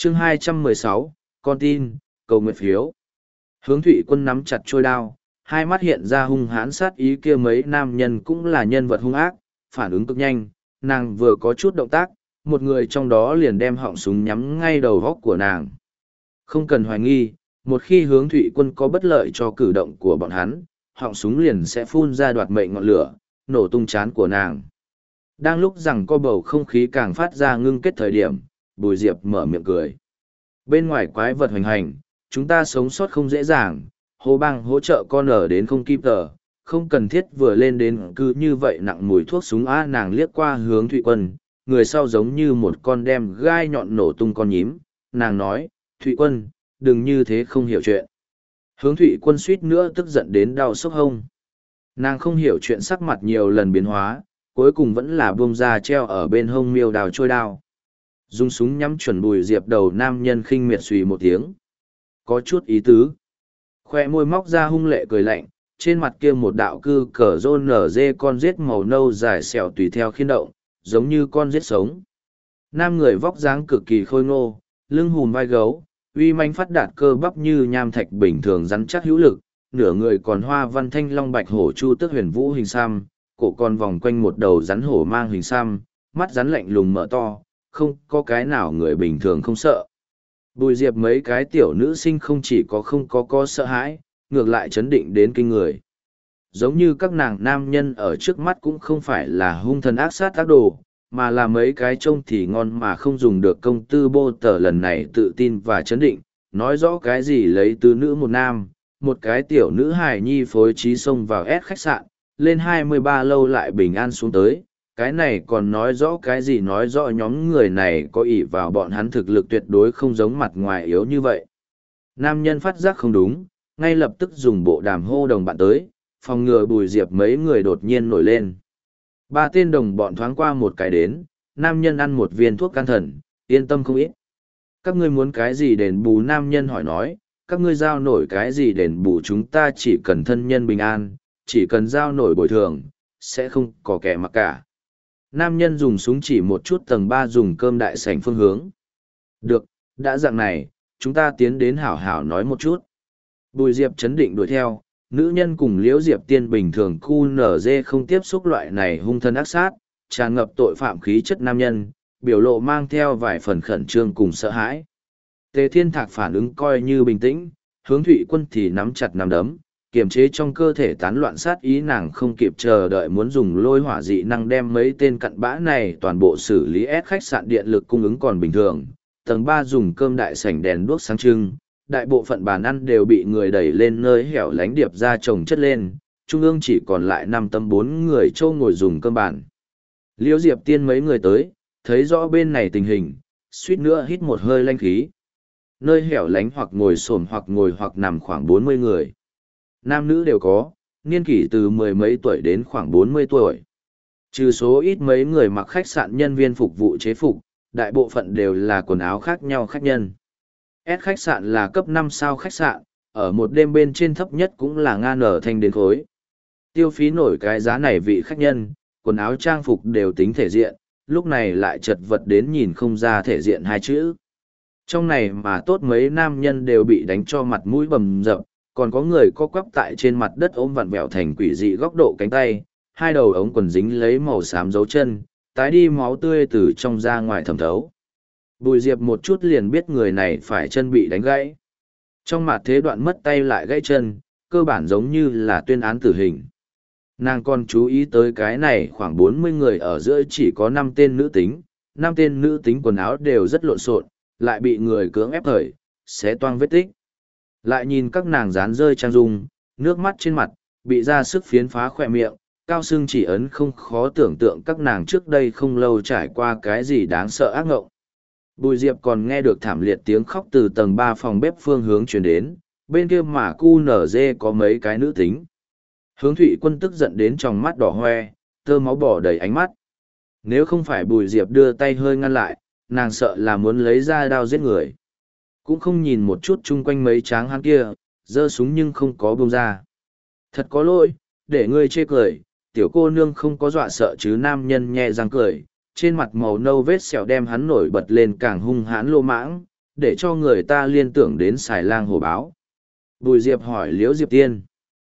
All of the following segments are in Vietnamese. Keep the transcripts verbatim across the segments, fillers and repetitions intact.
chương hai trăm mười sáu, con tin, cầu nguyện phiếu. Hướng Thụy Quân nắm chặt trôi đao, hai mắt hiện ra hung hãn sát ý kia, mấy nam nhân cũng là nhân vật hung ác, phản ứng cực nhanh, nàng vừa có chút động tác, một người trong đó liền đem họng súng nhắm ngay đầu góc của nàng. Không cần hoài nghi, một khi Hướng Thụy Quân có bất lợi cho cử động của bọn hắn, họng súng liền sẽ phun ra đoạt mệnh ngọn lửa, nổ tung trán của nàng. Đang lúc rằng co bầu không khí càng phát ra ngưng kết thời điểm, Bùi Diệp mở miệng cười. Bên ngoài quái vật hoành hành, chúng ta sống sót không dễ dàng, Hồ Bang hỗ trợ con ở đến không kịp tờ, không cần thiết vừa lên đến cứ như vậy nặng mùi thuốc súng. A nàng liếc qua Hướng Thụy Quân, người sau giống như một con đem gai nhọn nổ tung con nhím, nàng nói, Thụy Quân, đừng như thế không hiểu chuyện. Hướng Thụy Quân suýt nữa tức giận đến đau sốc hông. Nàng không hiểu chuyện, sắc mặt nhiều lần biến hóa, cuối cùng vẫn là buông ra treo ở bên hông miêu đào trôi đao. Dùng súng nhắm chuẩn Bùi Diệp, đầu nam nhân khinh miệt xùy một tiếng. Có chút ý tứ. Khoe môi móc ra hung lệ cười lạnh, trên mặt kia một đạo cư cờ rôn nở dê con rết màu nâu dài xẻo tùy theo khiên động, giống như con rết sống. Nam người vóc dáng cực kỳ khôi ngô, lưng hùm vai gấu, uy manh phát đạt, cơ bắp như nham thạch bình thường rắn chắc hữu lực, nửa người còn hoa văn thanh long bạch hổ chu tước huyền vũ hình xăm, cổ còn vòng quanh một đầu rắn hổ mang hình xăm, mắt rắn lạnh lùng mở to, không có cái nào người bình thường không sợ. Bùi Diệp mấy cái tiểu nữ sinh không chỉ có không có có sợ hãi, ngược lại chấn định đến kinh người. Giống như các nàng nam nhân ở trước mắt cũng không phải là hung thần ác sát ác đồ, mà là mấy cái trông thì ngon mà không dùng được công tư bô tờ. Lần này tự tin và chấn định, nói rõ cái gì lấy tứ nữ một nam, một cái tiểu nữ hài nhi phối trí xông vào ép khách sạn, lên hai mươi ba lâu lại bình an xuống tới. Cái này còn nói rõ cái gì? Nói rõ nhóm người này có ỷ vào bọn hắn thực lực tuyệt đối không giống mặt ngoài yếu như vậy. Nam nhân phát giác không đúng, ngay lập tức dùng bộ đàm hô đồng bạn tới, phòng ngừa Bùi Diệp mấy người đột nhiên nổi lên. Ba tên đồng bọn thoáng qua một cái đến, nam nhân ăn một viên thuốc can thần, yên tâm không ít. Các ngươi muốn cái gì đền bù? Nam nhân hỏi nói, các ngươi giao nổi cái gì đền bù? Chúng ta chỉ cần thân nhân bình an, chỉ cần giao nổi bồi thường, sẽ không có kẻ mặc cả. Nam nhân dùng súng chỉ một chút tầng ba dùng cơm đại sảnh phương hướng. Được, đã dạng này, chúng ta tiến đến hảo hảo nói một chút. Bùi Diệp chấn định đuổi theo, nữ nhân cùng Liễu Diệp Tiên bình thường cu nở dê không tiếp xúc loại này hung thân ác sát, tràn ngập tội phạm khí chất nam nhân, biểu lộ mang theo vài phần khẩn trương cùng sợ hãi. Tề Thiên Thạc phản ứng coi như bình tĩnh, Hướng Thụy Quân thì nắm chặt nắm đấm, kiềm chế trong cơ thể tán loạn sát ý. Nàng không kịp chờ đợi muốn dùng lôi hỏa dị năng đem mấy tên cặn bã này toàn bộ xử lý. ép khách sạn điện lực cung ứng còn bình thường, tầng ba dùng cơm đại sảnh đèn đuốc sáng trưng, đại bộ phận bàn ăn đều bị người đẩy lên nơi hẻo lánh điệp ra chồng chất lên, trung ương chỉ còn lại năm tấm bốn người châu ngồi dùng cơm bàn. Liễu Diệp Tiên mấy người tới, thấy rõ bên này tình hình, suýt nữa hít một hơi lanh khí. Nơi hẻo lánh hoặc ngồi xổm hoặc ngồi hoặc nằm khoảng bốn mươi người. Nam nữ đều có, niên kỷ từ mười mấy tuổi đến khoảng bốn mươi tuổi. Trừ số ít mấy người mặc khách sạn nhân viên phục vụ chế phục, đại bộ phận đều là quần áo khác nhau khách nhân. S khách sạn là cấp năm sao khách sạn, ở một đêm bên trên thấp nhất cũng là ngan ở thanh đến khối. Tiêu phí nổi cái giá này vị khách nhân, quần áo trang phục đều tính thể diện, lúc này lại chật vật đến nhìn không ra thể diện hai chữ. Trong này mà tốt mấy nam nhân đều bị đánh cho mặt mũi bầm dập, còn có người co quắp tại trên mặt đất ôm vặn vẹo thành quỷ dị góc độ cánh tay, hai đầu ống quần dính lấy màu xám dấu chân, tái đi máu tươi từ trong ra ngoài thẩm thấu. Bùi Diệp một chút liền biết người này phải chân bị đánh gãy. Trong mặt thế đoạn mất tay lại gãy chân, cơ bản giống như là tuyên án tử hình. Nàng còn chú ý tới cái này khoảng bốn mươi người ở giữa chỉ có năm tên nữ tính, năm tên nữ tính quần áo đều rất lộn xộn, lại bị người cưỡng ép thời, xé toang vết tích. Lại nhìn các nàng dán rơi trang dung, nước mắt trên mặt, bị ra sức phiến phá khỏe miệng, cao sưng chỉ ấn không khó tưởng tượng các nàng trước đây không lâu trải qua cái gì đáng sợ ác ngộng. Bùi Diệp còn nghe được thảm liệt tiếng khóc từ tầng ba phòng bếp phương hướng truyền đến, bên kia mà cu nở dê có mấy cái nữ tính. Hướng Thụy Quân tức giận đến tròng mắt đỏ hoe, tơ máu bỏ đầy ánh mắt. Nếu không phải Bùi Diệp đưa tay hơi ngăn lại, nàng sợ là muốn lấy ra đao giết người. Cũng không nhìn một chút chung quanh mấy tráng hắn kia, giơ súng nhưng không có buông ra. Thật có lỗi, để ngươi chê cười, tiểu cô nương không có dọa sợ chứ. Nam nhân nhẹ răng cười, trên mặt màu nâu vết sẹo đem hắn nổi bật lên càng hung hãn lô mãng, để cho người ta liên tưởng đến xài lang hổ báo. Bùi Diệp hỏi Liễu Diệp Tiên.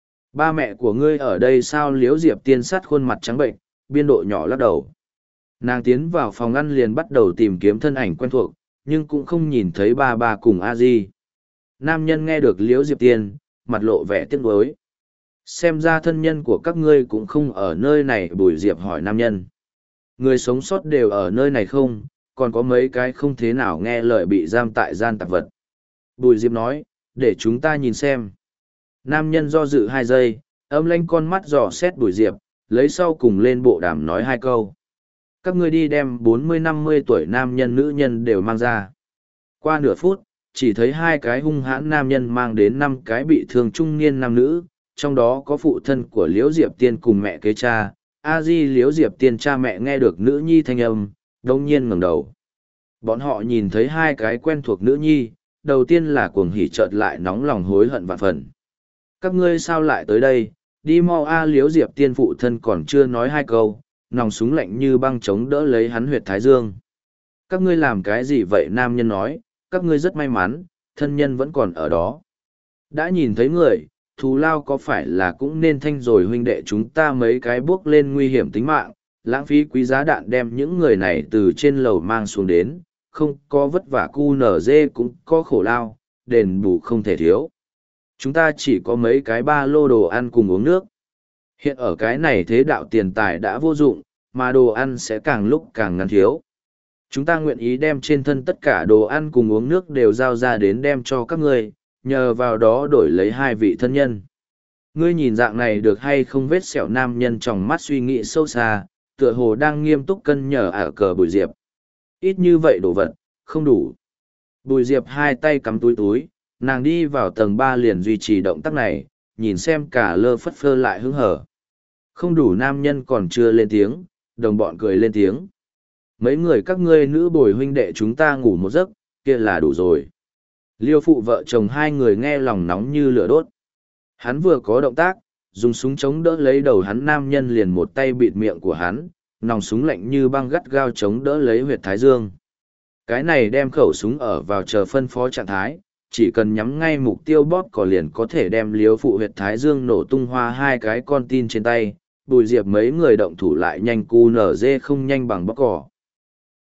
Ba mẹ của ngươi ở đây sao? Liễu Diệp Tiên sát khuôn mặt trắng bệnh, biên độ nhỏ lắc đầu. Nàng tiến vào phòng ăn liền bắt đầu tìm kiếm thân ảnh quen thuộc, nhưng cũng không nhìn thấy ba ba cùng a di. Nam nhân nghe được Liễu Diệp Tiên, mặt lộ vẻ tiếc nuối. Xem ra thân nhân của các ngươi cũng không ở nơi này. Bùi Diệp hỏi nam nhân. Người sống sót đều ở nơi này không, còn có mấy cái không thế nào nghe lời bị giam tại gian tạp vật. Bùi Diệp nói, để chúng ta nhìn xem. Nam nhân do dự hai giây, âm lanh con mắt dò xét Bùi Diệp, lấy sau cùng lên bộ đàm nói hai câu. Các ngươi đi đem bốn mươi năm mươi tuổi nam nhân nữ nhân đều mang ra. Qua nửa phút, chỉ thấy hai cái hung hãn nam nhân mang đến năm cái bị thương trung niên nam nữ, trong đó có phụ thân của Liễu Diệp Tiên cùng mẹ kế cha. A Di Liễu Diệp Tiên cha mẹ nghe được nữ nhi thanh âm, đông nhiên ngẩng đầu. Bọn họ nhìn thấy hai cái quen thuộc nữ nhi, đầu tiên là cuồng hỉ chợt lại nóng lòng hối hận vạn phần. Các ngươi sao lại tới đây? Đi mau a. Liễu Diệp Tiên phụ thân còn chưa nói hai câu, nòng súng lạnh như băng chống đỡ lấy hắn huyệt thái dương. Các ngươi làm cái gì vậy? Nam nhân nói, các ngươi rất may mắn, thân nhân vẫn còn ở đó. Đã nhìn thấy người, thù lao có phải là cũng nên thanh rồi? Huynh đệ chúng ta mấy cái bước lên nguy hiểm tính mạng, lãng phí quý giá đạn đem những người này từ trên lầu mang xuống đến, không có vất vả cu nở dê cũng có khổ lao, đền bù không thể thiếu. Chúng ta chỉ có mấy cái ba lô đồ ăn cùng uống nước. Hiện ở cái này thế đạo tiền tài đã vô dụng, mà đồ ăn sẽ càng lúc càng ngắn thiếu. Chúng ta nguyện ý đem trên thân tất cả đồ ăn cùng uống nước đều giao ra đến đem cho các ngươi, nhờ vào đó đổi lấy hai vị thân nhân. Ngươi nhìn dạng này được hay không? Vết sẹo nam nhân trong mắt suy nghĩ sâu xa, tựa hồ đang nghiêm túc cân nhở ở cờ Bùi Diệp. Ít như vậy đồ vật, không đủ. Bùi Diệp hai tay cắm túi túi, nàng đi vào tầng ba liền duy trì động tác này, nhìn xem cả lơ phất phơ lại hứng hở. Không đủ. Nam nhân còn chưa lên tiếng, đồng bọn cười lên tiếng. Mấy người các ngươi nữ bồi huynh đệ chúng ta ngủ một giấc, kia là đủ rồi. Liêu phụ vợ chồng hai người nghe lòng nóng như lửa đốt. Hắn vừa có động tác, dùng súng chống đỡ lấy đầu hắn. Nam nhân liền một tay bịt miệng của hắn, nòng súng lạnh như băng gắt gao chống đỡ lấy huyệt thái dương. Cái này đem khẩu súng ở vào chờ phân phó trạng thái, chỉ cần nhắm ngay mục tiêu bóp cò liền có thể đem Liêu phụ huyệt thái dương nổ tung hoa hai cái con tin trên tay. Bùi Diệp mấy người động thủ lại nhanh cu nở dê không nhanh bằng bóp cò.